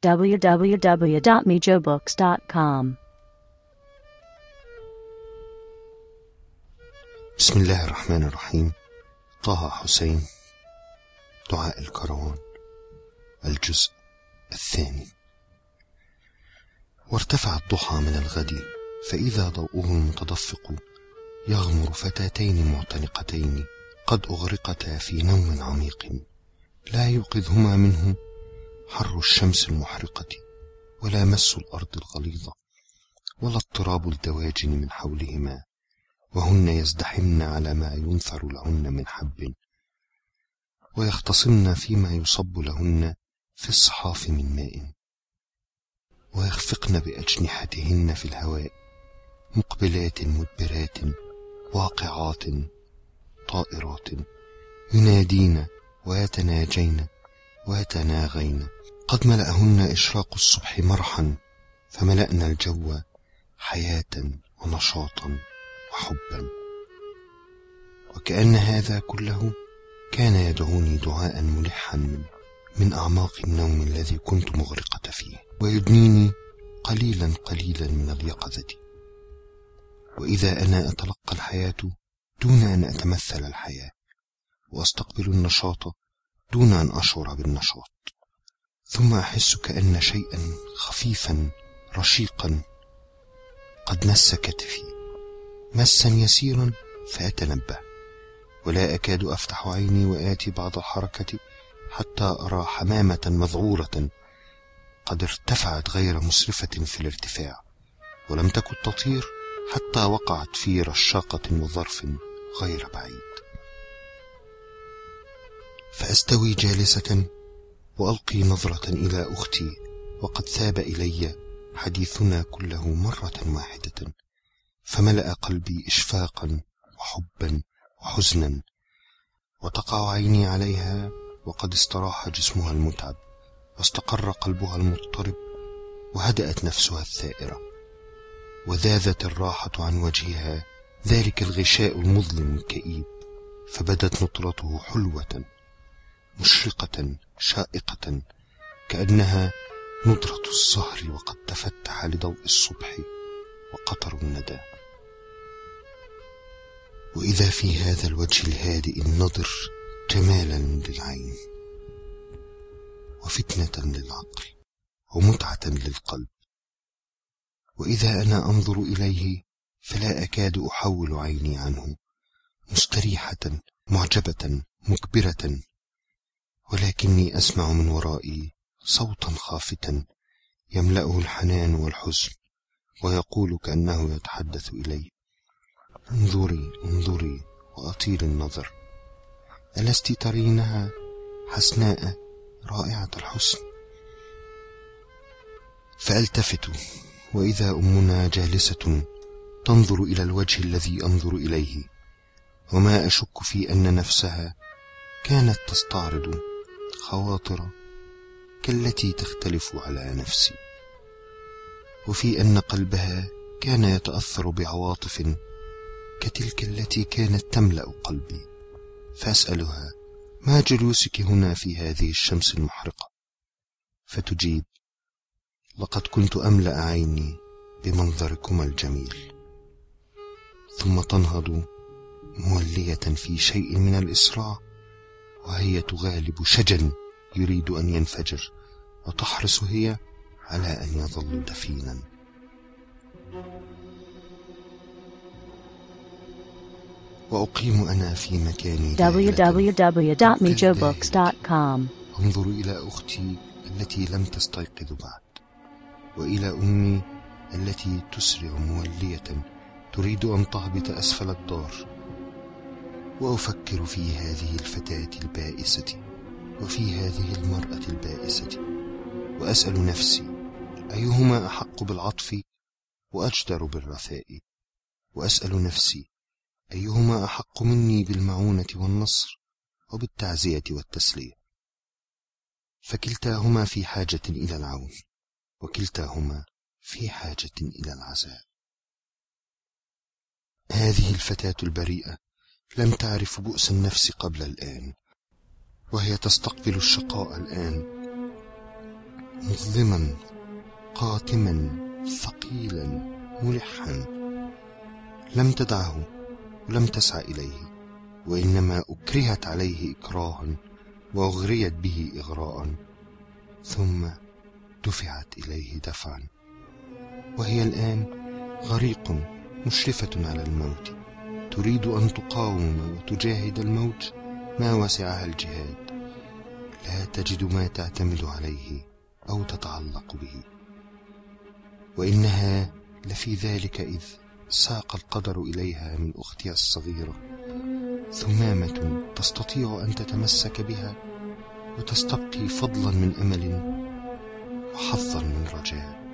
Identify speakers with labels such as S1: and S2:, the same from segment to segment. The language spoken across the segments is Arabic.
S1: www.mijobooks.com.
S2: بسم الله الرحمن الرحيم. طه حسين، دعاء الكروان، الجزء الثاني. وارتفع الضحى من الغد، فإذا ضوءه المتدفق يغمر فتاتين معتنقتين قد أغرقتا في نوم عميق، لا يوقظهما منه حر الشمس المحرقة، ولا مس الأرض الغليظة، ولا اضطراب الدواجن من حولهما، وهن يزدحمن على ما ينثر لهن من حب، ويختصمن فيما يصب لهن في الصحاف من ماء، ويخفقن بأجنحتهن في الهواء، مقبلات مدبرات واقعات طائرات، ينادين ويتناجين ويتناغين. قد ملأهن إشراق الصبح مرحا، فملأنا الجو حياة ونشاطا وحبا. وكأن هذا كله كان يدعوني دعاء ملحا من أعماق النوم الذي كنت مغرقة فيه، ويدنيني قليلا قليلا من اليقظة. وإذا أنا أتلقى الحياة دون أن أتمثل الحياة، وأستقبل النشاط دون أن أشعر بالنشاط، ثم أحس كأن شيئا خفيفا رشيقا قد مس كتفي مسا يسيرا، فأتنبه، ولا أكاد أفتح عيني وآتي بعض الحركة حتى أرى حمامة مذعورة قد ارتفعت غير مسرفة في الارتفاع، ولم تكن تطير حتى وقعت في رشاقة وظرف غير بعيد. فأستوي جالسة وألقي نظرة إلى أختي، وقد ثاب إلي حديثنا كله مرة واحدة، فملأ قلبي إشفاقا وحبا وحزنا، وتقع عيني عليها وقد استراح جسمها المتعب، واستقر قلبها المضطرب، وهدأت نفسها الثائرة، وذاذت الراحة عن وجهها ذلك الغشاء المظلم الكئيب، فبدت نطرته حلوة مشرقة شائقة، كأنها ندرة الزهر وقد تفتح لضوء الصبح وقطر الندى. وإذا في هذا الوجه الهادئ النضر جمالا للعين، وفتنة للعقل، ومتعة للقلب، وإذا أنا أنظر إليه فلا أكاد أحول عيني عنه، مستريحة معجبة مكبرة، ولكني أسمع من ورائي صوتا خافتا يملأه الحنان والحزن، ويقول كأنه يتحدث إلي: انظري انظري وأطيل النظر، ألست ترينها حسناء رائعة الحسن؟ فألتفت، وإذا أمنا جالسة تنظر إلى الوجه الذي أنظر إليه، وما أشك في أن نفسها كانت تستعرض خواطر كالتي تختلف على نفسي، وفي أن قلبها كان يتأثر بعواطف كتلك التي كانت تملأ قلبي. فأسألها: ما جلوسك هنا في هذه الشمس المحرقة؟ فتجيب: لقد كنت أملأ عيني بمنظركما الجميل. ثم تنهض مولية في شيء من الإسراع، وهي تغالب شجن يريد أن ينفجر، وتحرص هي على أن يظل دفينا. وأقيم أنا في مكاني
S1: www.mijobooks.com.
S2: أنظر إلى أختي التي لم تستيقظ بعد، وإلى أمي التي تسرع مولية تريد أن تهبط أسفل الدار، وأفكر في هذه الفتاة البائسة وفي هذه المرأة البائسة، وأسأل نفسي: أيهما أحق بالعطف وأجدر بالرثاء؟ وأسأل نفسي: أيهما أحق مني بالمعونة والنصر وبالتعزية والتسلية؟ فكلتاهما في حاجة إلى العون، وكلتاهما في حاجة إلى العزاء. هذه الفتاة البريئة لم تعرف بؤس النفس قبل الآن، وهي تستقبل الشقاء الآن مظلما قاتما ثقيلا ملحا، لم تدعه ولم تسعى إليه، وإنما أكرهت عليه إكراها وأغريت به إغراء، ثم دفعت إليه دفعا، وهي الآن غريق مشرفة على الموت، تريد أن تقاوم وتجاهد الموت ما وسعها الجهاد، لا تجد ما تعتمد عليه أو تتعلق به. وإنها لفي ذلك إذ ساق القدر إليها من أختها الصغيرة ثمامة تستطيع أن تتمسك بها وتستبقي فضلا من أمل وحظا من رجاء.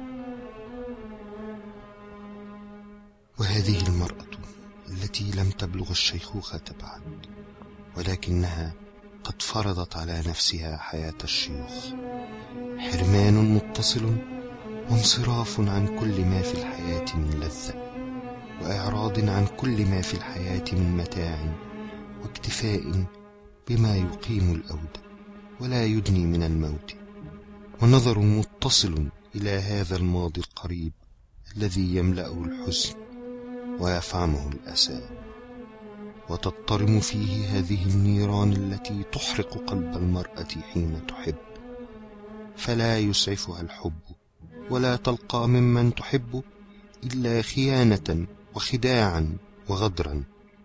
S2: وهذه المرأة التي لم تبلغ الشيخوخة بعد، ولكنها قد فرضت على نفسها حياة الشيوخ، حرمان متصل وانصراف عن كل ما في الحياة من لذة، وإعراض عن كل ما في الحياة من متاع، واكتفاء بما يقيم الأود ولا يدني من الموت، ونظر متصل إلى هذا الماضي القريب الذي يملأه الحزن ويفعمه الأسى، وتضطرم فيه هذه النيران التي تحرق قلب المرأة حين تحب، فلا يسعفها الحب ولا تلقى ممن تحب إلا خيانة وخداعا وغدرا.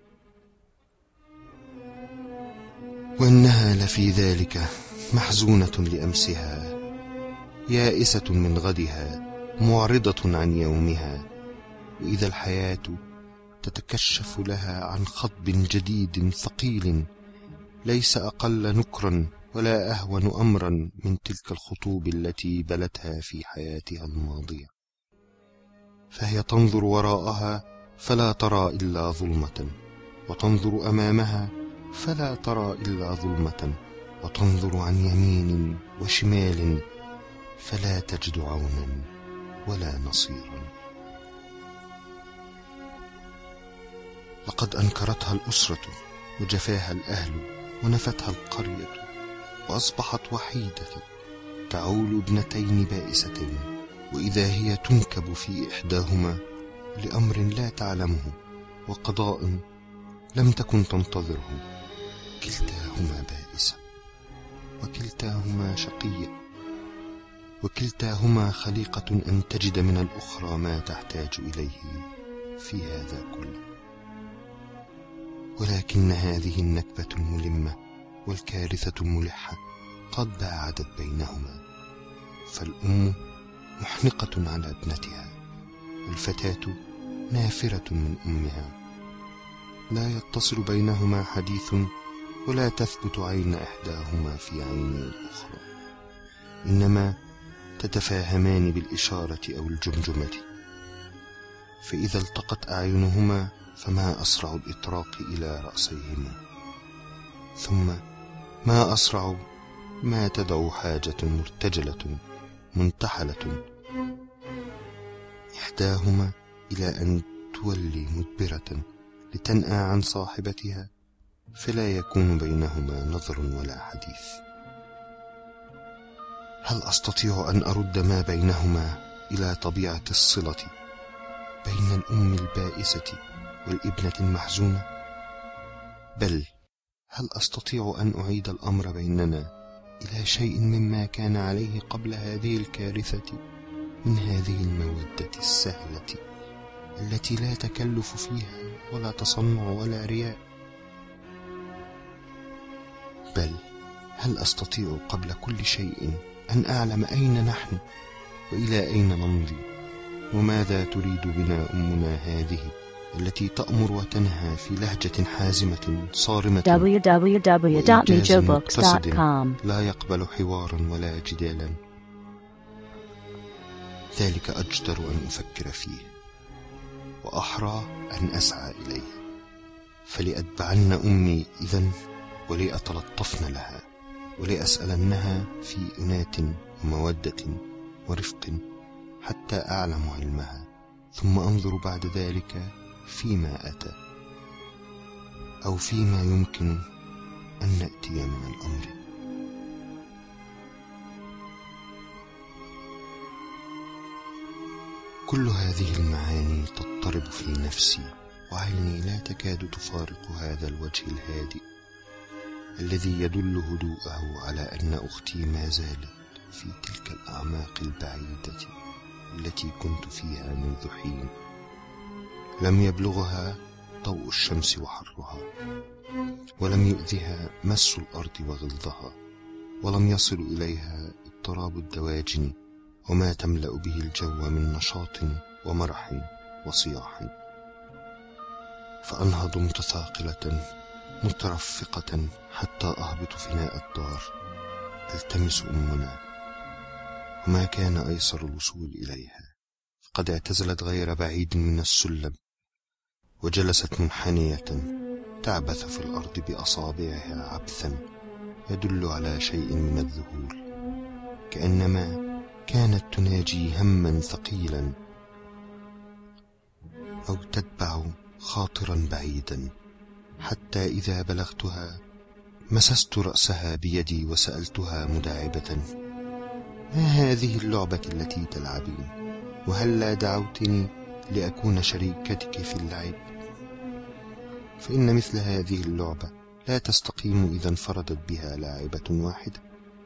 S2: وإنها لفي ذلك محزونة لأمسها، يائسة من غدها، معرضة عن يومها، وإذا الحياة تتكشف لها عن خطب جديد ثقيل ليس أقل نكرا ولا أهون أمرا من تلك الخطوب التي بلتها في حياتها الماضية، فهي تنظر وراءها فلا ترى إلا ظلمة، وتنظر أمامها فلا ترى إلا ظلمة، وتنظر عن يمين وشمال فلا تجد عونا ولا نصيرا. لقد أنكرتها الأسرة وجفاها الأهل ونفتها القرية، وأصبحت وحيدة تعول ابنتين بائستين، وإذا هي تنكب في إحداهما لأمر لا تعلمه وقضاء لم تكن تنتظره. كلتاهما بائسة وكلتاهما شقية، وكلتاهما خليقة أن تجد من الأخرى ما تحتاج إليه في هذا كله. ولكن هذه النكبة الملمة والكارثة الملحة قد باعدت بينهما، فالأم محنقة على ابنتها، والفتاة نافرة من أمها، لا يتصل بينهما حديث ولا تثبت عين إحداهما في عين الأخرى، إنما تتفاهمان بالإشارة أو الجمجمة، فإذا التقت أعينهما فما أسرع الإطراق إلى رأسيهما، ثم ما أسرع ما تدعو حاجة مرتجلة منتحلة إحداهما إلى أن تولي مدبرة لتنأى عن صاحبتها، فلا يكون بينهما نظر ولا حديث. هل أستطيع أن أرد ما بينهما إلى طبيعة الصلة بين الأم البائسة والابنة المحزونة؟ بل هل أستطيع أن أعيد الأمر بيننا إلى شيء مما كان عليه قبل هذه الكارثة من هذه المودة السهلة التي لا تكلف فيها ولا تصنع ولا رياء؟ بل هل أستطيع قبل كل شيء أن أعلم أين نحن وإلى أين نمضي، وماذا تريد بنا أمنا هذه التي تأمر وتنهى في لهجة حازمة صارمة
S1: www.mijobooks.com
S2: لا يقبل حوارا ولا جدالا؟ ذلك أجدر أن أفكر فيه وأحرى أن أسعى إليه، فلأتبعن أمي إذن ولأتلطفن لها ولأسألنها في أنات ومودة ورفق حتى أعلم علمها، ثم أنظر بعد ذلك فيما أتى أو فيما يمكن أن نأتي من الأمر. كل هذه المعاني تضطرب في نفسي، وعيني لا تكاد تفارق هذا الوجه الهادئ الذي يدل هدوءه على أن أختي ما زالت في تلك الأعماق البعيدة التي كنت فيها منذ حين. لم يبلغها ضوء الشمس وحرها، ولم يؤذها مس الأرض وغلظها، ولم يصل إليها اضطراب الدواجن وما تملأ به الجو من نشاط ومرح وصياح. فأنهض متثاقلة مترفقة حتى أهبط فناء الدار ألتمس أمنا، وما كان أيسر الوصول إليها، فقد اعتزلت غير بعيد من السلم، وجلست منحنية تعبث في الأرض بأصابعها عبثا يدل على شيء من الذهول، كأنما كانت تناجي هما ثقيلا أو تتبع خاطرا بعيدا. حتى إذا بلغتها مسست رأسها بيدي وسألتها مداعبة: ما هذه اللعبة التي تلعبين؟ وهل دعوتني لأكون شريكتك في اللعب؟ فإن مثل هذه اللعبة لا تستقيم إذا انفردت بها لاعبة واحدة.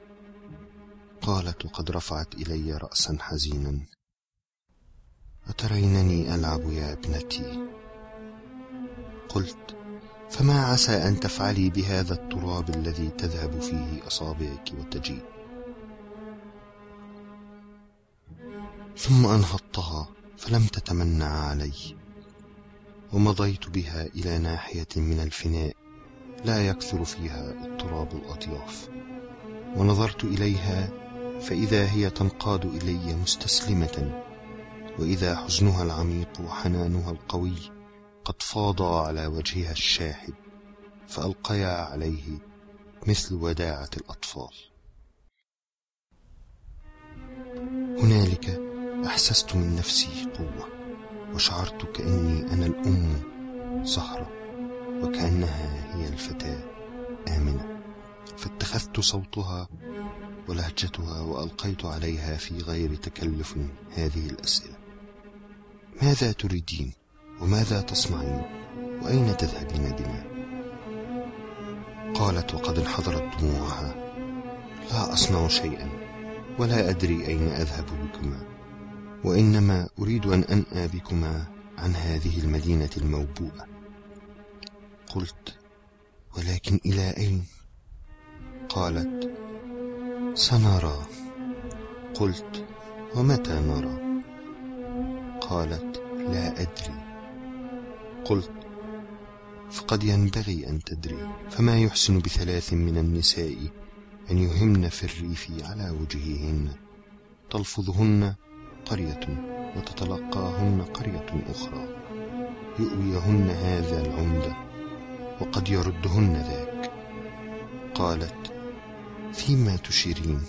S2: قالت وقد رفعت إلي رأسا حزينا: أترينني ألعب يا ابنتي؟ قلت: فما عسى أن تفعلي بهذا التراب الذي تذهب فيه أصابعك وتجيء؟ ثم أنهضتها فلم تتمنع علي، ومضيت بها إلى ناحية من الفناء لا يكثر فيها اضطراب الأطياف، ونظرت إليها فإذا هي تنقاد إلي مستسلمة، وإذا حزنها العميق وحنانها القوي قد فاضا على وجهها الشاحب، فألقيا عليه مثل وداعة الأطفال. هنالك أحسست من نفسي قوة، وشعرت كأني أنا الأم زهرة، وكأنها هي الفتاة آمنة، فاتخذت صوتها ولهجتها وألقيت عليها في غير تكلف هذه الأسئلة: ماذا تريدين؟ وماذا تصنعين؟ وأين تذهبين بنا؟ قالت وقد انحضرت دموعها: لا أصنع شيئا، ولا أدري أين أذهب بكما، وإنما أريد أن أنأى بكما عن هذه المدينة الموبوءة. قلت: ولكن إلى أين؟ قالت: سنرى. قلت: ومتى نرى؟ قالت: لا أدري. قلت: فقد ينبغي أن تدري، فما يحسن بثلاث من النساء أن يهمن في الريف على وجههن، تلفظهن قرية وتتلقاهن قرية أخرى، يؤويهن هذا العمدة وقد يردهن ذاك. قالت: فيما تشيرين؟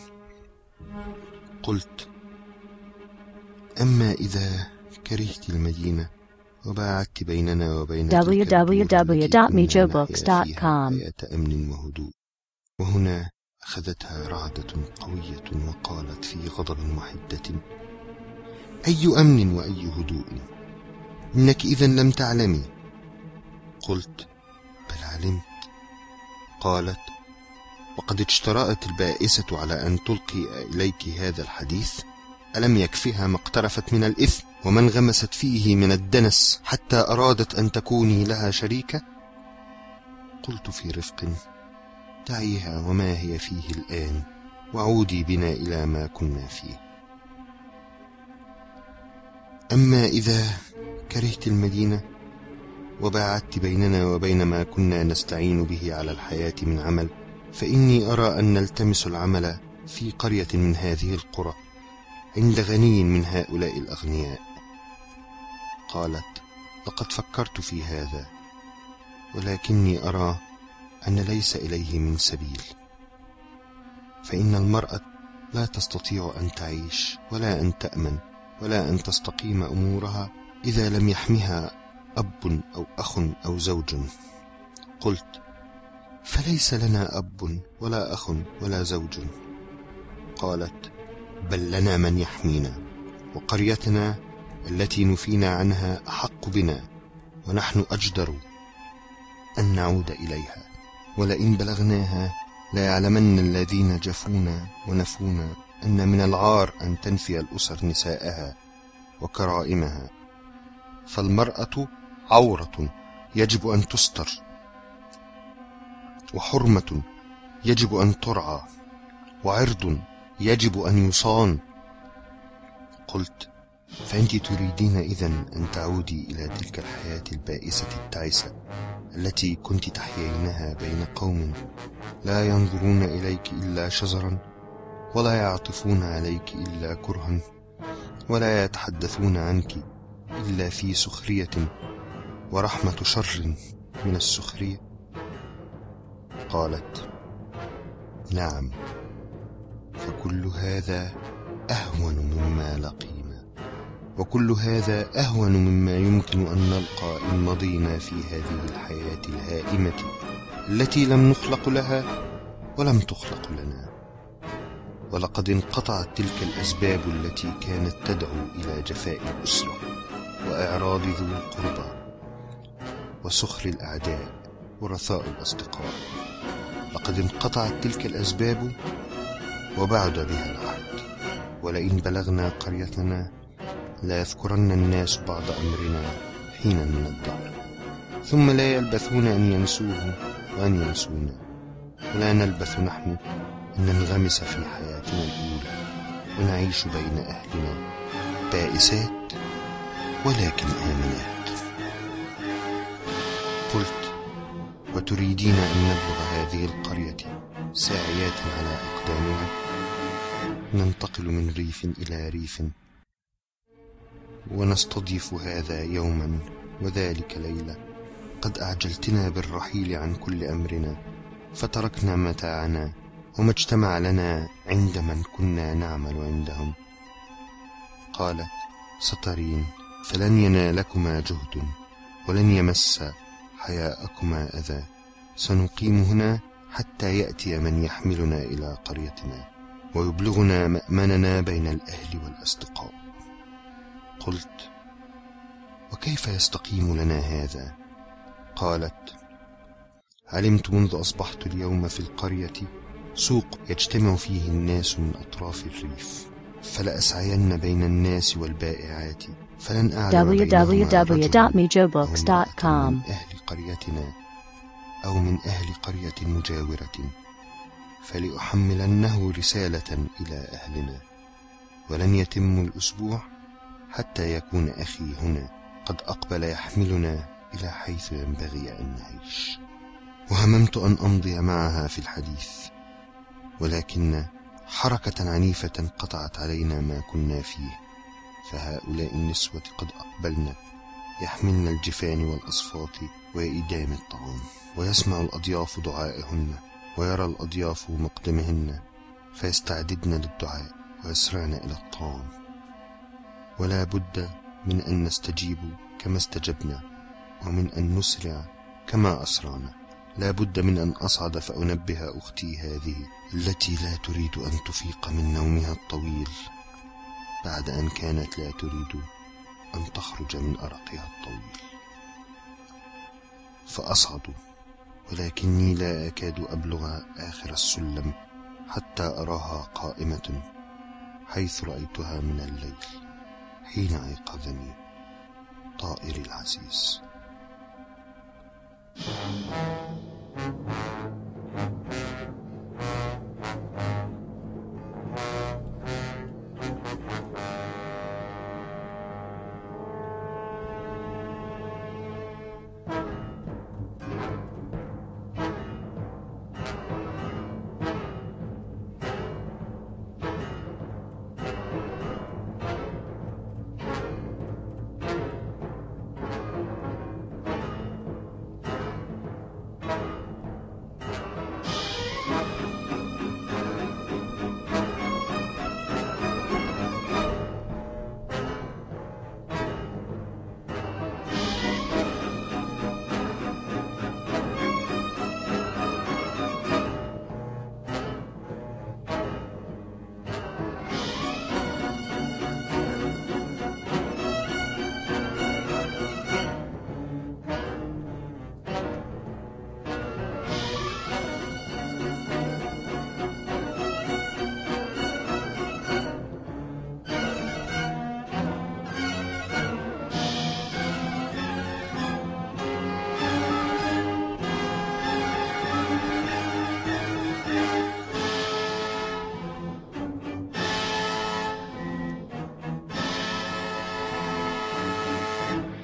S2: قلت:
S1: أما إذا كرهت المدينة وباعدت بيننا وبين www.mijobooks.com
S2: حياة أمن وهدوء. وهنا أخذتها رعدة قوية وقالت في غضب وحدة: أي أمن وأي هدوء؟ إنك إذن لم تعلمي. قلت: بل علمت. قالت: وقد اجترأت البائسة على أن تلقي إليك هذا الحديث، ألم يكفها ما اقترفت من الإثم وما انغمست فيه من الدنس حتى أرادت أن تكوني لها شريكة؟ قلت في رفق: دعيها وما هي فيه الآن، وعودي بنا إلى ما كنا فيه. أما إذا كرهت المدينة وباعدت بيننا وبين ما كنا نستعين به على الحياة من عمل، فإني أرى أن نلتمس العمل في قرية من هذه القرى عند غني من هؤلاء الأغنياء. قالت: لقد فكرت في هذا، ولكني أرى أن ليس إليه من سبيل، فإن المرأة لا تستطيع أن تعيش ولا أن تأمن ولا أن تستقيم أمورها إذا لم يحمها أب أو أخ أو زوج. قلت: فليس لنا أب ولا أخ ولا زوج. قالت: بل لنا من يحمينا، وقريتنا
S1: التي نفينا عنها أحق بنا، ونحن أجدر أن نعود إليها. ولئن بلغناها ليعلمن الذين جفونا ونفونا أن من العار أن تنفي الأسر نساءها وكرائمها، فالمرأة عورة يجب أن تستر، وحرمة يجب أن ترعى، وعرض يجب أن يصان. قلت: فأنت تريدين إذن أن تعودي إلى تلك الحياة البائسة التعيسة التي كنت تحيينها بين قوم لا ينظرون إليك إلا شزرا، ولا يعطفون عليك إلا كرها، ولا يتحدثون عنك إلا في سخرية، ورحمة شر من السخرية. قالت: نعم، فكل هذا أهون مما لقينا، وكل هذا أهون مما يمكن أن نلقى إن مضينا في هذه الحياة الهائمة التي لم نخلق لها ولم تخلق لنا. ولقد انقطعت تلك الأسباب التي كانت تدعو إلى جفاء الأسرة وإعراض ذوي القربى وسخر الأعداء ورثاء الأصدقاء. لقد انقطعت تلك الأسباب وبعد بها العهد. ولئن بلغنا قريتنا لا يذكرن الناس بعض أمرنا حينا من الدهر، ثم لا يلبثون أن ينسوه وأن ينسونا، ولا نلبث نحن أن ننغمس في حياتنا الأولى ونعيش بين أهلنا بائسات ولكن آمنات. قلت: وتريدين أن نبلغ هذه القرية ساعيات على أقدامنا، ننتقل من ريف إلى ريف، ونستضيف هذا يوما وذلك ليلة. قد أعجلتنا بالرحيل عن كل أمرنا، فتركنا متاعنا وما اجتمع لنا عند من كنا نعمل عندهم. قالت: سترين، فلن ينالكما جهد ولن يمس حياءكما أذى، سنقيم هنا حتى يأتي من يحملنا إلى قريتنا ويبلغنا مأمننا بين الأهل والأصدقاء. قلت: وكيف يستقيم لنا هذا؟ قالت: علمت منذ أصبحت اليوم في القرية سوق يجتمع فيه الناس من أطراف الريف، فلأسعين بين الناس والبائعات، فلن أعلم www.mijobooks.com من أهل قريتنا أو من أهل قرية مجاورة، فلأحملنه رسالة إلى أهلنا. ولن يتم الأسبوع حتى يكون أخي هنا قد أقبل يحملنا إلى حيث ينبغي أن نعيش. وهممت أن أمضي معها في الحديث، ولكن حركة عنيفة قطعت علينا ما كنا فيه، فهؤلاء النسوة قد أقبلن يحملن الجفان والأصفاط وإيدام الطعام، ويسمع الأضياف دعائهن، ويرى الأضياف مقدمهن، فيستعددن للدعاء ويسرعن إلى الطعام. ولا بد من أن نستجيب كما استجبنا، ومن أن نسرع كما أسرعنا. لا بد من أن أصعد فأنبه أختي هذه التي لا تريد أن تفيق من نومها الطويل، بعد أن كانت لا تريد أن تخرج من أرقها الطويل. فأصعد، ولكني لا أكاد أبلغ آخر السلم حتى أراها قائمة حيث رأيتها من الليل حين أيقظني طائري العزيز.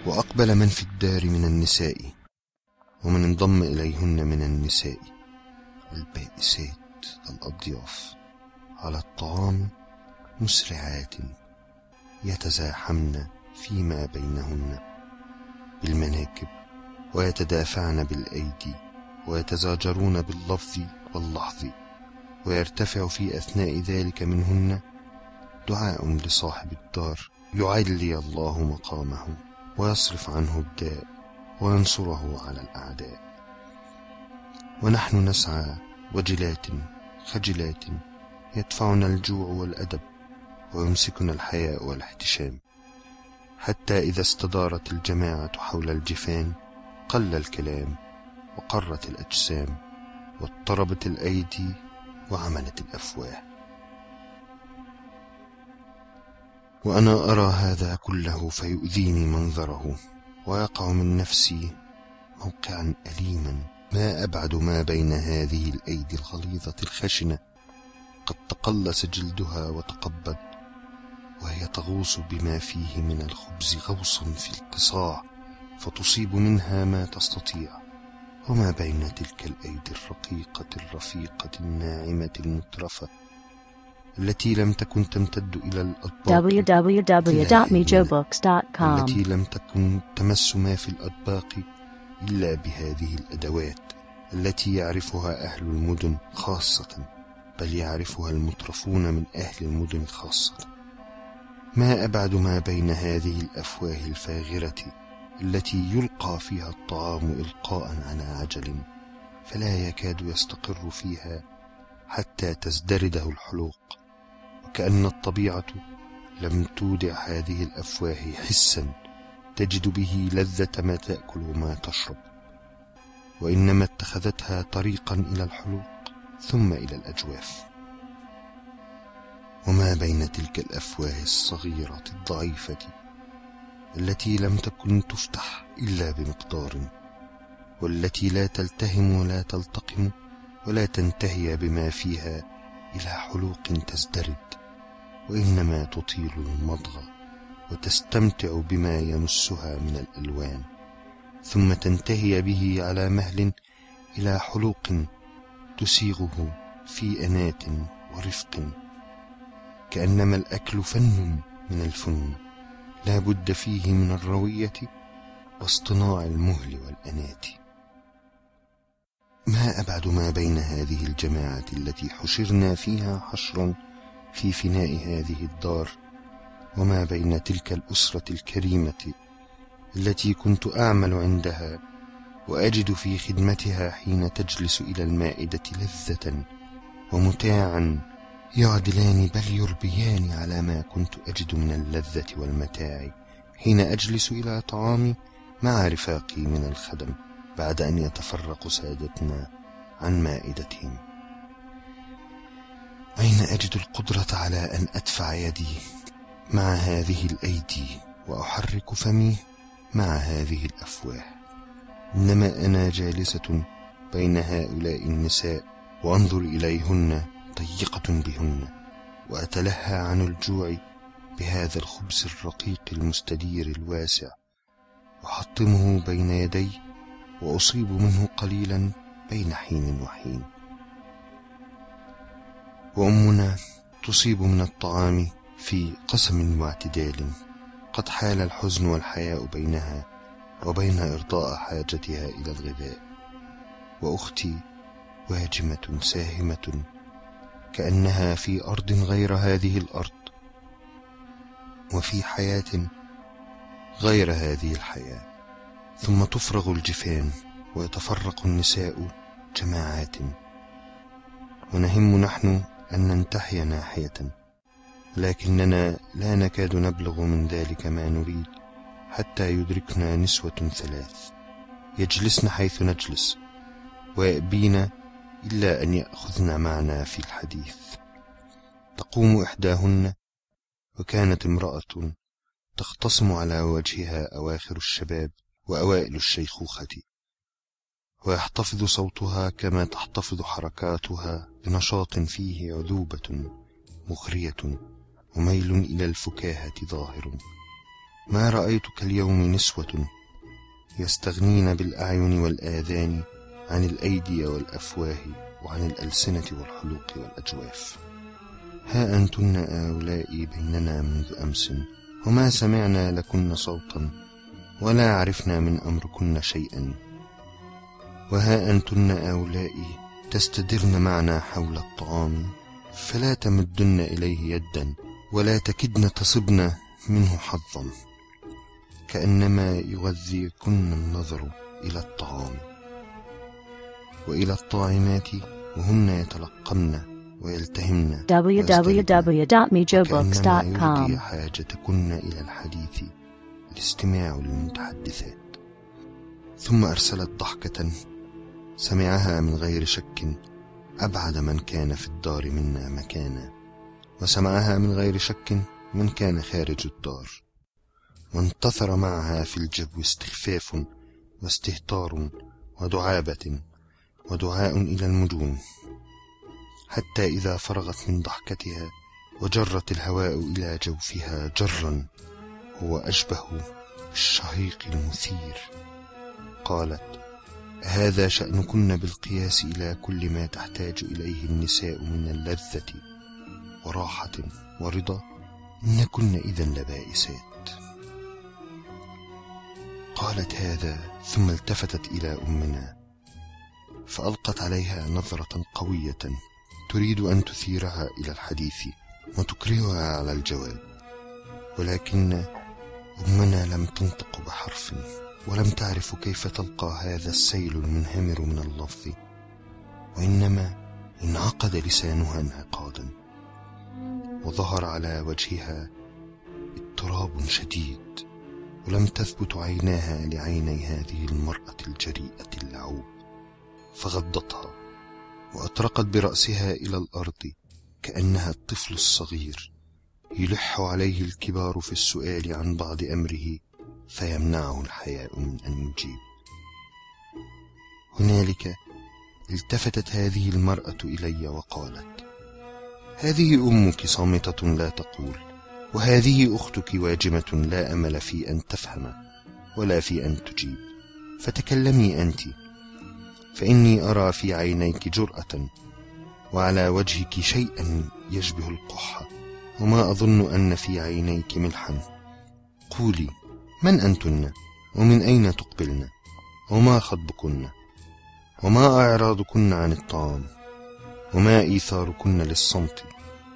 S2: وأقبل من في الدار من النساء ومن انضم إليهن من النساء البائسات الأضياف على الطعام مسرعات يتزاحمن فيما بينهن بالمناكب ويتدافعن بالأيدي ويتزاجرون باللفظ واللحظ، ويرتفع في أثناء ذلك منهن دعاء لصاحب الدار يعلي الله مقامه ويصرف عنه الداء وينصره على الأعداء. ونحن نسعى وجلات خجلات يدفعنا الجوع والأدب ويمسكنا الحياء والاحتشام، حتى إذا استدارت الجماعة حول الجفان قل الكلام وقرت الأجسام واضطربت الأيدي وعملت الأفواه. وأنا أرى هذا كله فيؤذيني منظره، ويقع من نفسي موقعا أليما ما أبعد ما بين هذه الأيدي الغليظة الخشنة قد تقلص جلدها وتقبض، وهي تغوص بما فيه من الخبز غوصا في القصاع فتصيب منها ما تستطيع، وما بين تلك الأيدي الرقيقة الرفيقة الناعمة المترفة التي لم تكن تمتد إلى الأطباق
S3: www.mijobooks.com
S2: التي لم تكن تمس ما في الأطباق إلا بهذه الأدوات التي يعرفها أهل المدن خاصة، بل يعرفها المترفون من أهل المدن خاصة. ما أبعد ما بين هذه الأفواه الفاغرة التي يلقى فيها الطعام إلقاء على عجل فلا يكاد يستقر فيها حتى تزدرده الحلوق، وكأن الطبيعة لم تودع هذه الأفواه حسا تجد به لذة ما تأكل وما تشرب، وإنما اتخذتها طريقا إلى الحلوق ثم إلى الأجواف. وما بين تلك الأفواه الصغيرة الضعيفة التي لم تكن تفتح إلا بمقدار، والتي لا تلتهم ولا تلتقم ولا تنتهي بما فيها إلى حلوق تزدرد، وإنما تطيل المضغ وتستمتع بما يمسها من الألوان، ثم تنتهي به على مهل إلى حلوق تسيغه في أنات ورفق، كأنما الأكل فن من الفنون لا بد فيه من الروية واصطناع المهل والأنات. ما أبعد ما بين هذه الجماعة التي حشرنا فيها حشرا في فناء هذه الدار، وما بين تلك الأسرة الكريمة التي كنت أعمل عندها وأجد في خدمتها حين تجلس إلى المائدة لذة ومتاعا يعدلان بل يربيان على ما كنت أجد من اللذة والمتاع حين أجلس إلى طعامي مع رفاقي من الخدم بعد أن يتفرق سادتنا عن مائدتهم. أين أجد القدرة على أن أدفع يدي مع هذه الأيدي وأحرك فمي مع هذه الأفواه؟ إنما أنا جالسة بين هؤلاء النساء وأنظر إليهن ضيقة بهن، وأتلهى عن الجوع بهذا الخبز الرقيق المستدير الواسع، أحطمه بين يدي وأصيب منه قليلا بين حين وحين. وأمنا تصيب من الطعام في قسم واعتدال، قد حال الحزن والحياء بينها وبين إرضاء حاجتها إلى الغذاء. وأختي واجمة ساهمة كأنها في أرض غير هذه الأرض، وفي حياة غير هذه الحياة. ثم تفرغ الجفان ويتفرق النساء جماعات، ونهم نحن أن ننتحي ناحية، لكننا لا نكاد نبلغ من ذلك ما نريد حتى يدركنا نسوة ثلاث يجلسن حيث نجلس ويأبين إلا أن يأخذن معنا في الحديث. تقوم إحداهن، وكانت امرأة تختصم على وجهها أواخر الشباب وأوائل الشيخوخة، ويحتفظ صوتها كما تحتفظ حركاتها بنشاط فيه عذوبة مغرية وميل إلى الفكاهة ظاهر،
S1: ما رأيت كاليوم نسوة يستغنين بالأعين والآذان عن الأيدي والأفواه وعن الألسنة والحلوق والأجواف. ها أنتن هؤلاء بيننا منذ أمس، وما سمعنا لكن صوتا ولا عرفنا من أمركن شيئا، وها أنتن هؤلاء تستدرن معنا حول الطعام، فلا تمدن إليه يدا ولا تكدن تصبن منه حظا، كأنما يغذيكن النظر إلى الطعام وإلى الطاعمات وهن يتلقمن ويلتهمن
S3: www.mijobooks.com.
S1: يرضي حاجتكن إلى الحديث الاستماع للمتحدثات. ثم أرسلت ضحكة سمعها من غير شك أبعد من كان في الدار منا مكانا، وسمعها من غير شك من كان خارج الدار، وانتثر معها في الجو استخفاف واستهتار ودعابة ودعاء إلى المجون، حتى إذا فرغت من ضحكتها وجرت الهواء إلى جوفها جرا هو أشبه بالشهيق المثير، قالت: هذا شأنكن بالقياس إلى كل ما تحتاج إليه النساء من اللذة وراحة ورضا، إنكن إذن لبائسات. قالت هذا ثم التفتت إلى أمنا فألقت عليها نظرة قوية تريد أن تثيرها إلى الحديث وتكرهها على الجواب، ولكن أمنا لم تنطق بحرف ولم تعرف كيف تلقى هذا السيل المنهمر من اللفظ، وإنما انعقد لسانها انعقادا وظهر على وجهها اضطراب شديد، ولم تثبت عيناها لعيني هذه المرأة الجريئة اللعوب، فغضتها وأطرقت برأسها إلى الأرض كأنها الطفل الصغير يلح عليه الكبار في السؤال عن بعض أمره فيمنعه الحياء من أن يجيب. هنالك التفتت هذه المرأة إلي وقالت: هذه أمك صامتة لا تقول، وهذه أختك واجمة لا أمل في أن تفهم ولا في أن تجيب، فتكلمي أنت، فإني أرى في عينيك جرأة وعلى وجهك شيئا يشبه القحة، وما أظن أن في عينيك ملحا. قولي: من أنتن؟ ومن أين تقبلن؟ وما خطبكن؟ وما أعراضكن عن الطعام؟ وما إيثاركن للصمت؟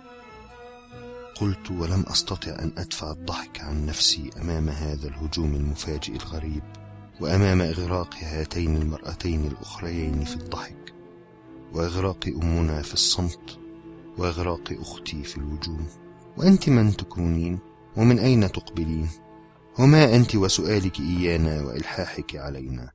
S1: قلت ولم أستطع أن أدفع الضحك عن نفسي أمام هذا الهجوم المفاجئ الغريب، وأمام إغراق هاتين المرأتين الأخريين في الضحك، وإغراق أمنا في الصمت، وإغراق أختي في الوجوم. وأنت من تكونين؟ ومن أين تقبلين؟ وما أنت وسؤالك إيانا وإلحاحك علينا؟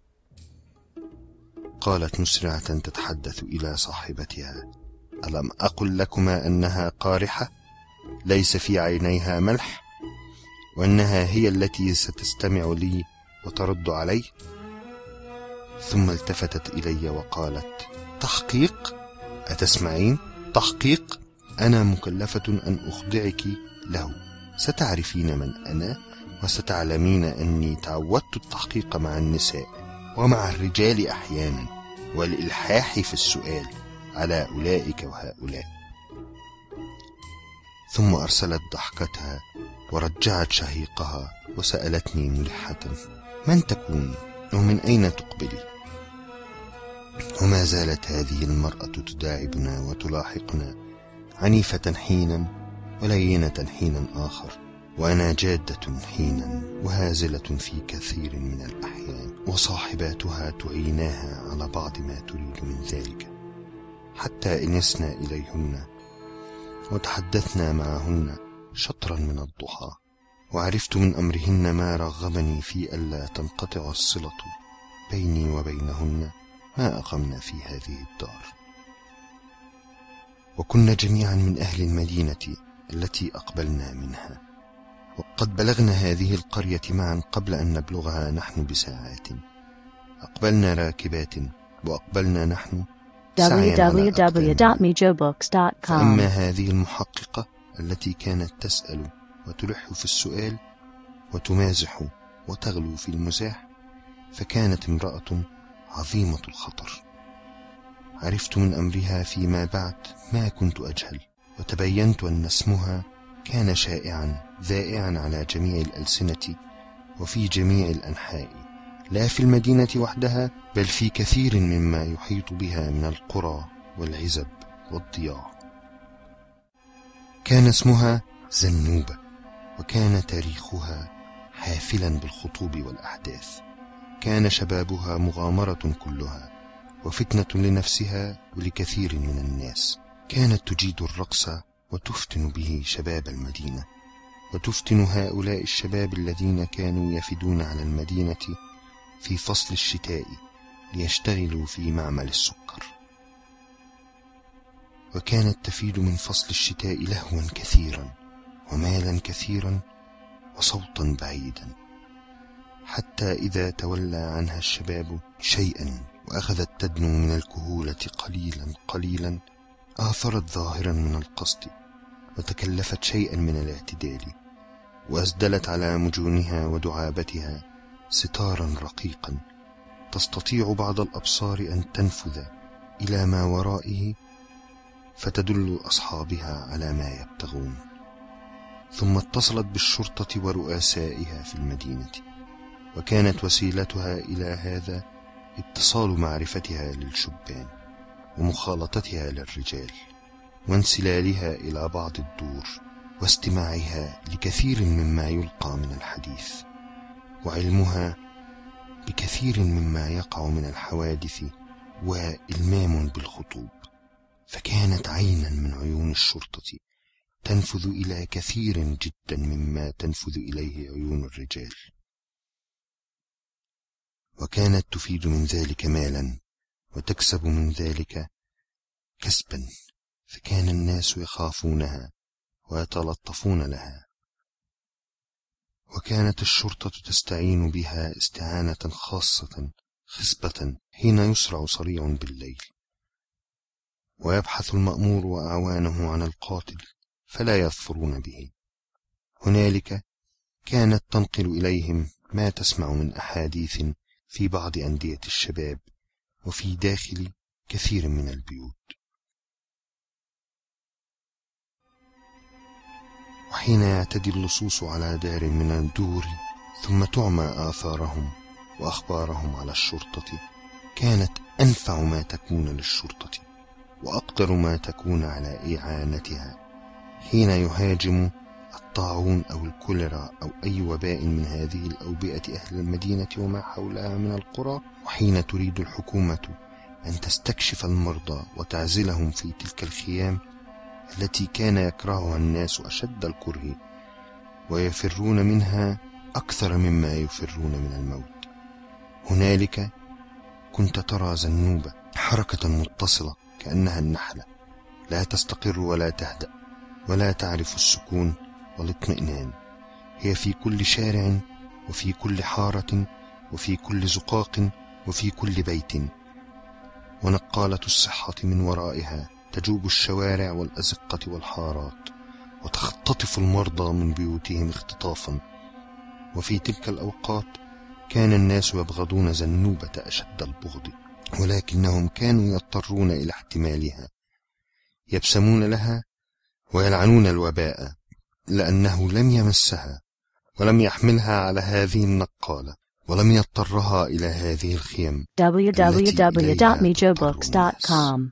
S1: قالت مسرعة تتحدث إلى صاحبتها: ألم أقل لكما أنها قارحة ليس في عينيها ملح، وأنها هي التي ستستمع لي وترد علي؟ ثم التفتت إلي وقالت: تحقيق؟ أتسمعين؟ تحقيق؟ أنا مكلفة أن أخضعك له، ستعرفين من أنا، وستعلمين أني تعودت التحقيق مع النساء ومع الرجال أحيانا، والإلحاح في السؤال على أولئك وهؤلاء. ثم أرسلت ضحكتها ورجعت شهيقها وسألتني ملحة: من تكون؟ ومن أين تقبلي؟ وما زالت هذه المرأة تداعبنا وتلاحقنا، عنيفة حينا ولينة حينا آخر، وأنا جادة حينا وهازلة في كثير من الأحيان، وصاحباتها تعيناها على بعض ما تريد من ذلك، حتى إنسنا إليهن وتحدثنا معهن شطرا من الضحى، وعرفت من أمرهن ما رغبني في ألا تنقطع الصلة بيني وبينهن ما أقمنا في هذه الدار. وكنا جميعا من أهل المدينة التي أقبلنا منها، وقد بلغنا هذه القرية معا قبل أن نبلغها نحن بساعات. أقبلنا راكبات وأقبلنا نحن
S3: www.mijobooks.com.
S1: فأما هذه المحققة التي كانت تسأل وتلح في السؤال
S2: وتمازح وتغلو في المزاح، فكانت امرأة عظيمة الخطر. عرفت من أمرها فيما بعد ما كنت أجهل، وتبينت أن اسمها كان شائعا ذائعا على جميع الألسنة وفي جميع الأنحاء، لا في المدينة وحدها بل في كثير مما يحيط بها من القرى والعزب والضياع. كان اسمها زنوبة، وكان تاريخها حافلا بالخطوب والأحداث. كان شبابها مغامرة كلها، وفتنة لنفسها ولكثير من الناس. كانت تجيد الرقص وتفتن به شباب المدينة، وتفتن هؤلاء الشباب الذين كانوا يفدون على المدينة في فصل الشتاء ليشتغلوا في معمل السكر. وكانت تفيد من فصل الشتاء لهوا كثيرا ومالا كثيرا وصوتا بعيدا، حتى إذا تولى عنها الشباب شيئا وأخذت تدنو من الكهولة قليلا قليلا، آثرت ظاهرا من القصد وتكلفت شيئا من الاعتدال، وأسدلت على مجونها ودعابتها ستارا رقيقا تستطيع بعض الأبصار أن تنفذ إلى ما ورائه فتدل أصحابها على ما يبتغون. ثم اتصلت بالشرطة ورؤسائها في المدينة، وكانت وسيلتها إلى هذا اتصال معرفتها للشبان ومخالطتها للرجال وانسلالها إلى بعض الدور واستماعها لكثير مما يلقى من الحديث، وعلمها بكثير مما يقع من الحوادث وإلمام بالخطوب. فكانت عينا من عيون الشرطة تنفذ إلى كثير جدا مما تنفذ إليه عيون الرجال، وكانت تفيد من ذلك مالا وتكسب من ذلك كسبا، فكان الناس يخافونها ويتلطفون لها. وكانت الشرطة تستعين بها استعانة خاصة خصبة حين يسرع صريع بالليل، ويبحث المأمور وأعوانه عن القاتل فلا يظفرون به. هنالك كانت تنقل إليهم ما تسمع من أحاديث في بعض أندية الشباب وفي داخل كثير من البيوت. وحين يعتدي اللصوص على دار من الدور ثم تعمى آثارهم وأخبارهم على الشرطة، كانت أنفع ما تكون للشرطة وأقدر ما تكون على إعانتها حين يهاجم الطاعون أو الكوليرا أو أي وباء من هذه الأوبئة أهل المدينة وما حولها من القرى، وحين تريد الحكومة أن تستكشف المرضى وتعزلهم في تلك الخيام التي كان يكرهها الناس أشد الكره ويفرون منها أكثر مما يفرون من الموت. هنالك كنت ترى زنوبة حركة متصلة كأنها النحلة، لا تستقر ولا تهدأ ولا تعرف السكون والاطمئنان. هي في كل شارع وفي كل حارة وفي كل زقاق وفي كل بيت، ونقالة الصحة من ورائها تجوب الشوارع والأزقة والحارات وتختطف المرضى من بيوتهم اختطافا. وفي تلك الأوقات كان الناس يبغضون زنوبة أشد البغض، ولكنهم كانوا يضطرون إلى احتمالها، يبسمون لها ويلعنون الوباء لأنه لم يمسها ولم يحملها على هذه النقالة ولم يضطرها إلى هذه الخيم.
S3: www.mijobooks.com.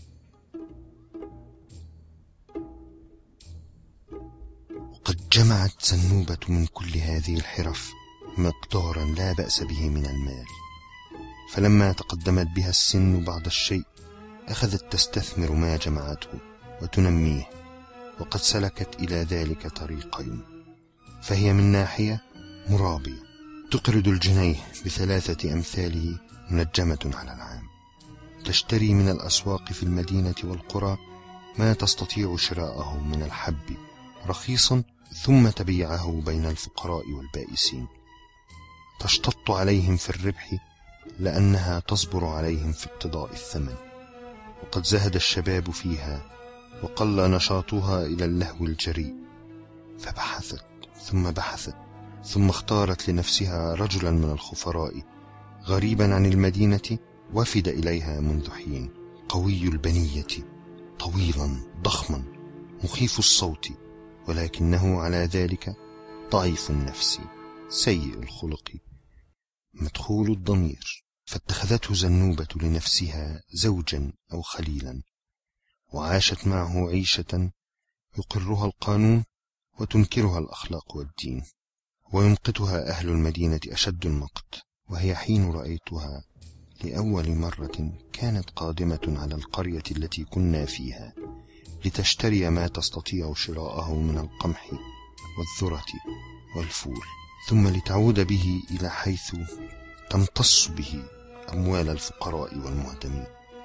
S2: وقد جمعت زنوبة من كل هذه الحرف مقدارا لا بأس به من المال، فلما تقدمت بها السن بعض الشيء أخذت تستثمر ما جمعته وتنميه، وقد سلكت إلى ذلك طريقين. فهي من ناحية مرابية تقرض الجنيه ب3 أمثاله منجمة على العام، تشتري من الأسواق في المدينة والقرى ما تستطيع شراءه من الحب رخيصا ثم تبيعه بين الفقراء والبائسين، تشتط عليهم في الربح لأنها تصبر عليهم في اقتضاء الثمن. وقد زهد الشباب فيها وقل نشاطها إلى اللهو الجريء، فبحثت ثم بحثت ثم اختارت لنفسها رجلا من الخفراء غريبا عن المدينة وفد إليها منذ حين، قوي البنية، طويلا ضخما مخيف الصوت، ولكنه على ذلك ضعيف النفس سيء الخلق مدخول الضمير، فاتخذته زنوبة لنفسها زوجا أو خليلا، وعاشت معه عيشة يقرها القانون وتنكرها الأخلاق والدين، ويمقتها أهل المدينة أشد المقت. وهي حين رأيتها لأول مرة كانت قادمة على القرية التي كنا فيها لتشتري ما تستطيع شراءه من القمح والذرة والفول، ثم لتعود به إلى حيث تمتص به أموال الفقراء والمهتمين.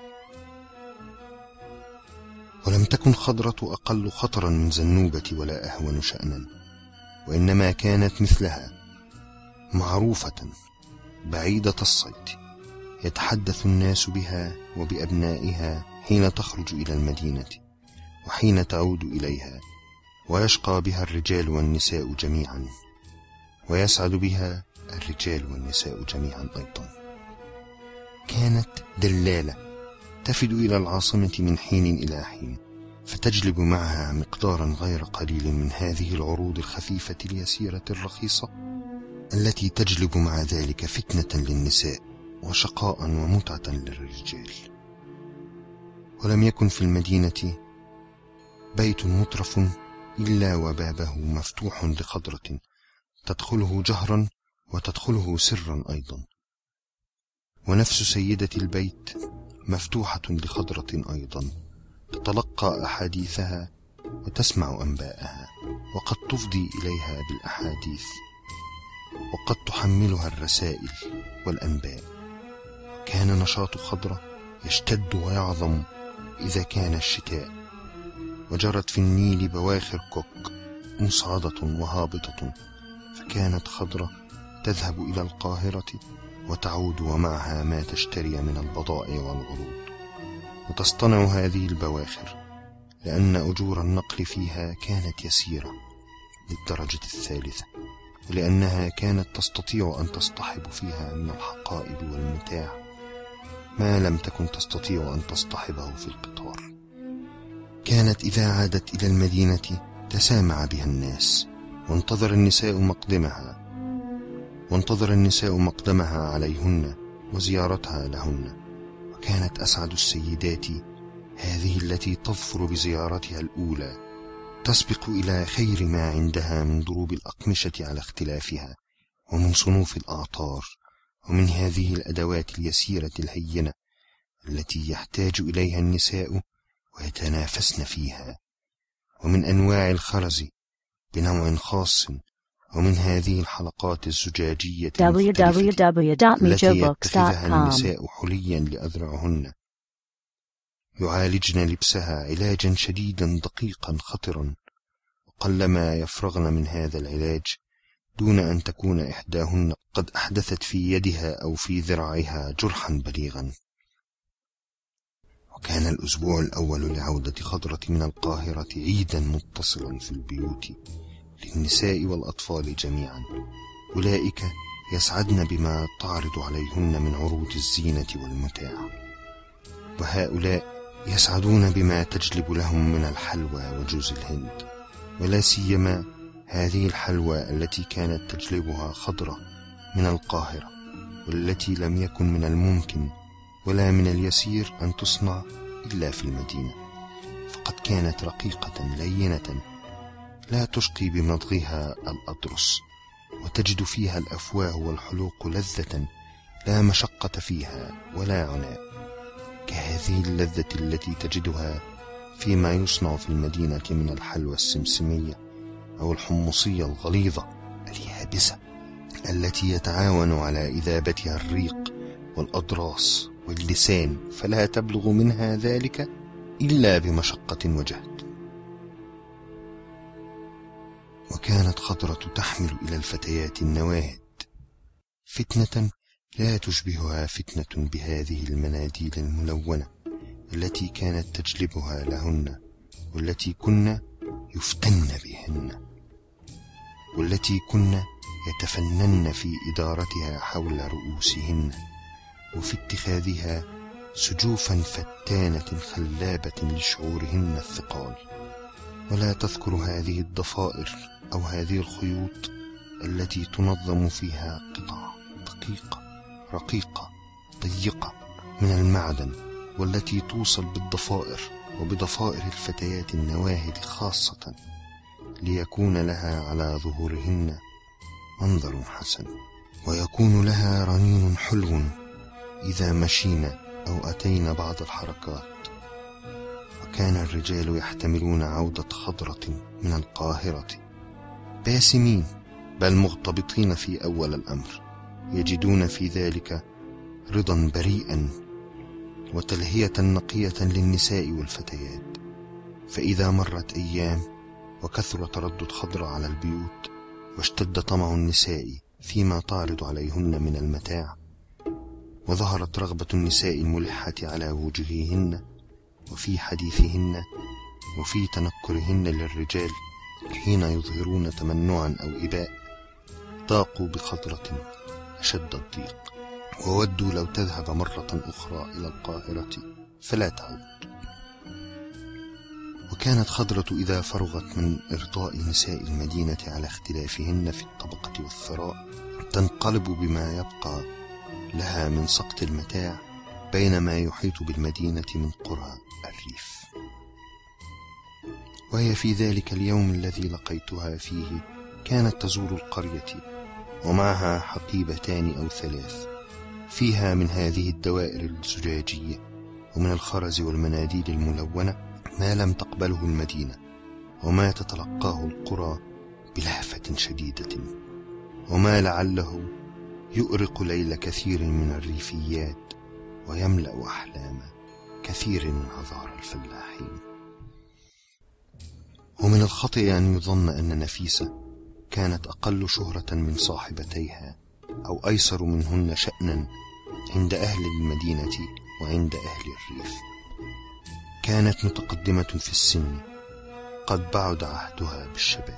S2: ولم تكن خضرة أقل خطرا من زنوبة ولا أهون شأنا، وإنما كانت مثلها معروفة بعيدة الصيت، يتحدث الناس بها وبأبنائها حين تخرج إلى المدينة وحين تعود إليها، ويشقى بها الرجال والنساء جميعا، ويسعد بها الرجال والنساء جميعا أيضا. كانت دلالة تفد إلى العاصمة من حين إلى حين، فتجلب معها مقدارا غير قليل من هذه العروض الخفيفة اليسيرة الرخيصة، التي تجلب مع ذلك فتنة للنساء وشقاء ومتعة للرجال. ولم يكن في المدينة بيت مترف إلا وبابه مفتوح لخضرة تدخله جهرا وتدخله سرا أيضا، ونفس سيدة البيت مفتوحة لخضرة أيضا، تتلقى أحاديثها وتسمع أنباءها، وقد تفضي إليها بالأحاديث، وقد تحملها الرسائل والأنباء. كان نشاط خضرة يشتد ويعظم إذا كان الشتاء، وجرت في النيل بواخر كوك مصعدة وهابطة، فكانت خضرة تذهب إلى القاهرة وتعود ومعها ما تشتري من البضائع والعروض، وتصطنع هذه البواخر لأن أجور النقل فيها كانت يسيرة للدرجة الثالثة، ولأنها كانت تستطيع أن تصطحب فيها من الحقائب والمتاع ما لم تكن تستطيع أن تصطحبه في القطار. كانت إذا عادت إلى المدينة تسامع بها الناس، وانتظر النساء مقدمها عليهن وزيارتها لهن. وكانت أسعد السيدات هذه التي تظفر بزيارتها الأولى، تسبق إلى خير ما عندها من ضروب الأقمشة على اختلافها، ومن صنوف الأعطار، ومن هذه الأدوات اليسيرة الهينة التي يحتاج إليها النساء ويتنافسن فيها، ومن أنواع الخرز بنوع خاص، ومن هذه الحلقات الزجاجية التي يتخذها النساء حليا لأذرعهن، يعالجن لبسها علاجا شديدا دقيقا خطرا، وقلما يفرغن من هذا العلاج دون أن تكون إحداهن قد أحدثت في يدها أو في ذراعها جرحا بليغا. وكان الأسبوع الأول لعودة خضرة من القاهرة عيدا متصلا في البيوت للنساء والأطفال جميعا، أولئك يسعدن بما تعرض عليهن من عروض الزينة والمتاع، وهؤلاء يسعدون بما تجلب لهم من الحلوى وجوز الهند، ولا سيما هذه الحلوى التي كانت تجلبها خضرة من القاهرة، والتي لم يكن من الممكن ولا من اليسير أن تصنع إلا في المدينة، فقد كانت رقيقة لينة لا تشقي بمضغها الأضرس، وتجد فيها الأفواه والحلوق لذة لا مشقة فيها ولا عناء، كهذه اللذة التي تجدها فيما يصنع في المدينة من الحلوى السمسمية أو الحمصية الغليظة اليابسة، التي يتعاون على إذابتها الريق والأضراس واللسان، فلا تبلغ منها ذلك إلا بمشقة وجهد. وكانت خضرة تحمل إلى الفتيات النواهد، فتنة لا تشبهها فتنة بهذه المناديل الملونة التي كانت تجلبها لهن، والتي كنا يفتن بهن، والتي كنا يتفنن في إدارتها حول رؤوسهن، وفي اتخاذها سجوفا فتانة خلابة لشعورهن الثقال. ولا تذكر هذه الضفائر أو هذه الخيوط التي تنظم فيها قطع دقيقة رقيقة ضيقة من المعدن، والتي توصل بالضفائر وبضفائر الفتيات النواهد خاصة، ليكون لها على ظهورهن منظر حسن، ويكون لها رنين حلو إذا مشينا أو أتينا بعض الحركات. وكان الرجال يحتملون عودة خضرة من القاهرة باسمين، بل مغتبطين في أول الأمر، يجدون في ذلك رضا بريئا وتلهية نقية للنساء والفتيات. فإذا مرت أيام وكثر تردد خضر على البيوت، واشتد طمع النساء فيما تعرض عليهن من المتاع، وظهرت رغبة النساء الملحة على وجوههن وفي حديثهن وفي تنكرهن للرجال حين يظهرون تمنعا أو إباء، ضاقوا بخضرة أشد الضيق، وودوا لو تذهب مرة أخرى إلى القاهرة فلا تعود. وكانت خضرة إذا فرغت من إرضاء نساء المدينة على اختلافهن في الطبقة والثراء، تنقلب بما يبقى لها من سقط المتاع بين ما يحيط بالمدينة من قرى الريف. وهي في ذلك اليوم الذي لقيتها فيه كانت تزور القرية، ومعها حقيبتان أو 3 فيها من هذه الدوائر الزجاجية ومن الخرز والمناديل الملونة ما لم تقبله المدينة، وما تتلقاه القرى بلهفة شديدة، وما لعله يؤرق ليل كثير من الريفيات ويملأ أحلام كثير من عذار الفلاحين. ومن الخطأ أن يظن أن نفيسة كانت أقل شهرة من صاحبتيها أو أيسر منهن شأنا عند أهل المدينة وعند أهل الريف. كانت متقدمة في السن، قد بعد عهدها بالشباب،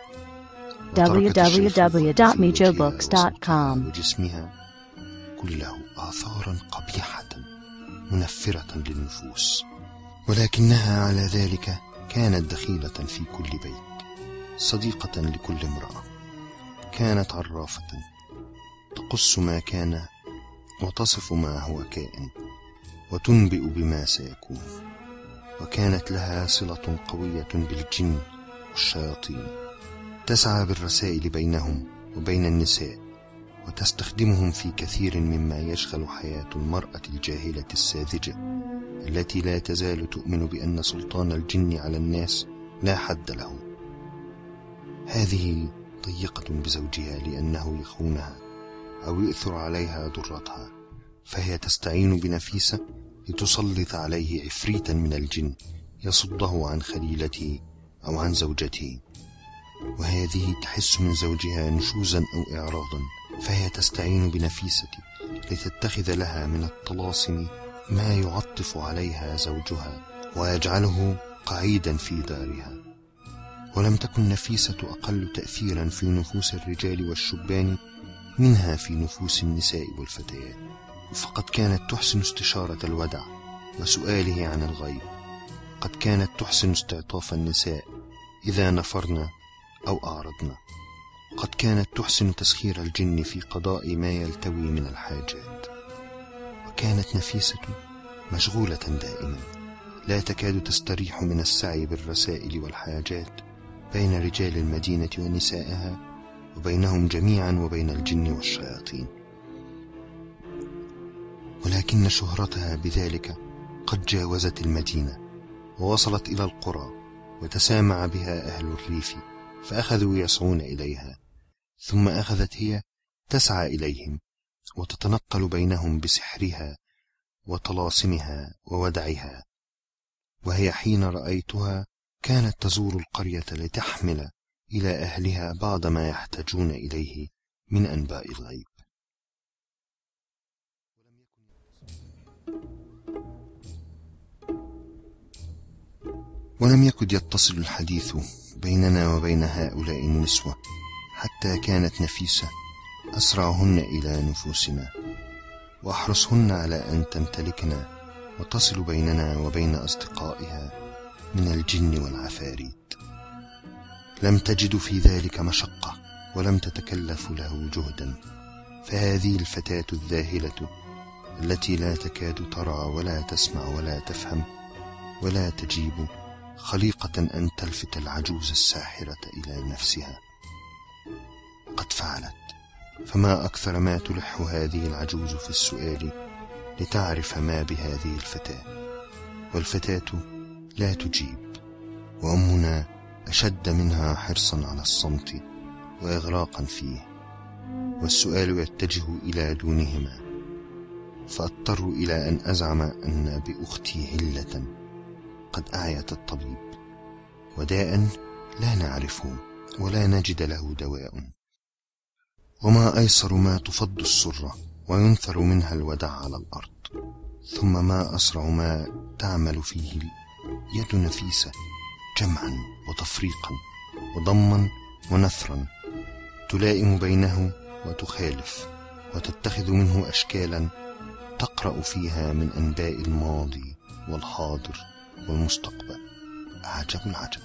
S3: www.mijobooks.com.
S2: وجسمها كله آثارا قبيحة منفرة للنفوس، ولكنها على ذلك كانت دخيلة في كل بيت، صديقة لكل امرأة، كانت عرافة تقص ما كان وتصف ما هو كائن وتنبئ بما سيكون. وكانت لها صلة قوية بالجن والشياطين، تسعى بالرسائل بينهم وبين النساء، وتستخدمهم في كثير مما يشغل حياة المرأة الجاهلة الساذجة التي لا تزال تؤمن بأن سلطان الجن على الناس لا حد له. هذه ضيقة بزوجها لأنه يخونها أو يؤثر عليها ضرتها، فهي تستعين بنفيسة لتسلط عليه عفريتا من الجن يصده عن خليلته أو عن زوجته. وهذه تحس من زوجها نشوزا أو إعراضا، فهي تستعين بنفيسة لتتخذ لها من الطلاسم ما يعطف عليها زوجها ويجعله قعيدا في دارها. ولم تكن نفيسة أقل تأثيرا في نفوس الرجال والشبان منها في نفوس النساء والفتيات، فقد كانت تحسن استشارة الودع وسؤاله عن الغيب، قد كانت تحسن استعطاف النساء إذا نفرنا أو أعرضنا، قد كانت تحسن تسخير الجن في قضاء ما يلتوي من الحاجات. وكانت نفيسة مشغولة دائما، لا تكاد تستريح من السعي بالرسائل والحاجات بين رجال المدينة ونسائها، وبينهم جميعا وبين الجن والشياطين. ولكن شهرتها بذلك قد جاوزت المدينة ووصلت إلى القرى، وتسامع بها أهل الريف فأخذوا يسعون إليها، ثم أخذت هي تسعى إليهم وتتنقل بينهم بسحرها وطلاسمها وودعها. وهي حين رأيتها كانت تزور القرية لتحمل إلى أهلها بعض ما يحتاجون إليه من أنباء الغيب. ولم يكد يتصل الحديث بيننا وبين هؤلاء النسوة
S1: حتى كانت نفيسة أسرعهن إلى نفوسنا، وأحرصهن على أن تمتلكنا وتصل بيننا وبين أصدقائها من الجن والعفاريت. لم تجد في ذلك مشقة ولم تتكلف له جهدا، فهذه الفتاة الذاهلة التي لا تكاد ترى ولا تسمع ولا تفهم ولا تجيب خليقة أن تلفت العجوز الساحرة إلى نفسها قد فعلت. فما أكثر ما تلح هذه العجوز في السؤال لتعرف ما بهذه الفتاة، والفتاة لا تجيب، وأمنا أشد منها حرصا على الصمت وإغراقا فيه، والسؤال يتجه إلى دونهما، فأضطر إلى أن أزعم أن بأختي علة قد أعيت الطبيب، وداء لا نعرفه ولا نجد له دواء. وما أيسر ما تفض السرة وينثر منها الودع على الأرض، ثم ما أسرع ما تعمل فيه يد نفيسة جمعا وتفريقا وضما ونثرا، تلائم بينه وتخالف، وتتخذ منه أشكالا تقرأ فيها من أنباء الماضي والحاضر والمستقبل. عجب عجب.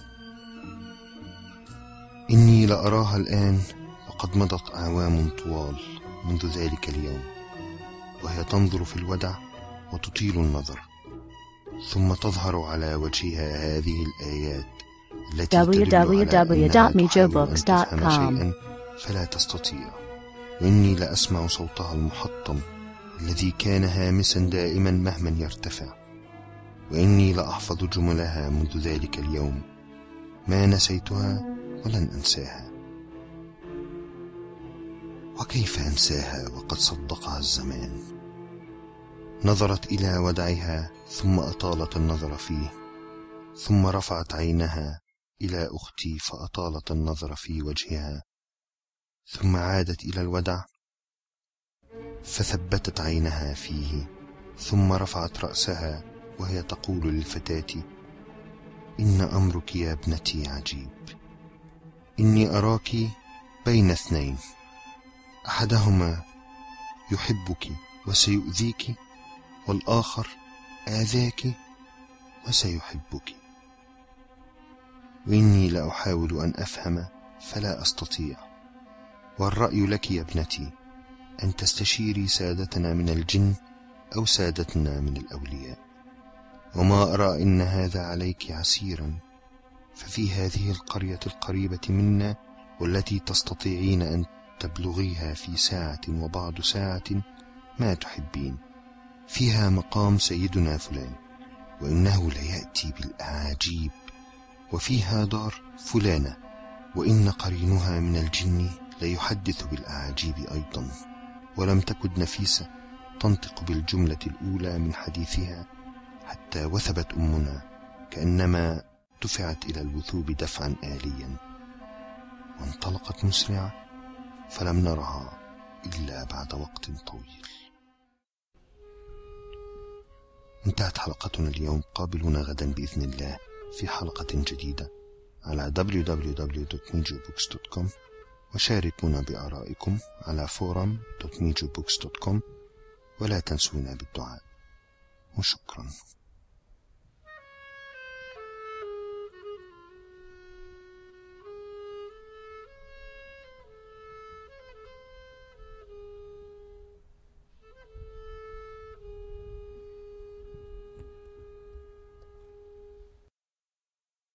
S1: إني لأراها الآن وقد مضت أعوام طوال منذ ذلك اليوم، وهي تنظر في الودع وتطيل النظر، ثم تظهر على وجهها هذه الآيات التي www.mijobooks.com فلا تستطيع. وإني لأسمع صوتها المحطم الذي كان هامسا دائما مهما يرتفع، وإني لأحفظ جملها منذ ذلك اليوم، ما نسيتها ولن أنساها. وكيف أنساها وقد صدقها الزمان؟ نظرت إلى ودعها ثم أطالت النظر فيه، ثم رفعت عينها إلى أختي فأطالت النظر في وجهها، ثم عادت إلى الودع فثبتت عينها فيه، ثم رفعت رأسها وهي تقول للفتاة: إن أمرك يا ابنتي عجيب، إني أراك بين اثنين، أحدهما يحبك وسيؤذيك، والآخر آذاك وسيحبك، وإني لأحاول أن أفهم فلا أستطيع، والرأي لك يا ابنتي أن تستشيري سادتنا من الجن أو سادتنا من الأولياء، وما أرى إن هذا عليك عسيرا، ففي هذه القرية القريبة منا والتي تستطيعين أن تبلغيها في ساعة وبعض ساعة ما تحبين، فيها مقام سيدنا فلان، وإنه ليأتي بالأعاجيب، وفيها دار فلانة، وإن قرينها من الجن ليحدث بالأعاجيب أيضا. ولم تكد نفيسة تنطق بالجملة الأولى من حديثها حتى وثبت أمنا كأنما دفعت إلى الوثوب دفعا آليا، وانطلقت مسرعة، فلم نرها إلا بعد وقت طويل. انتهت حلقتنا اليوم، قابلونا غدا بإذن الله في حلقة جديدة على www.mijobooks.com، وشاركونا بآرائكم على forum.mijobooks.com، ولا تنسونا بالدعاء، وشكرا.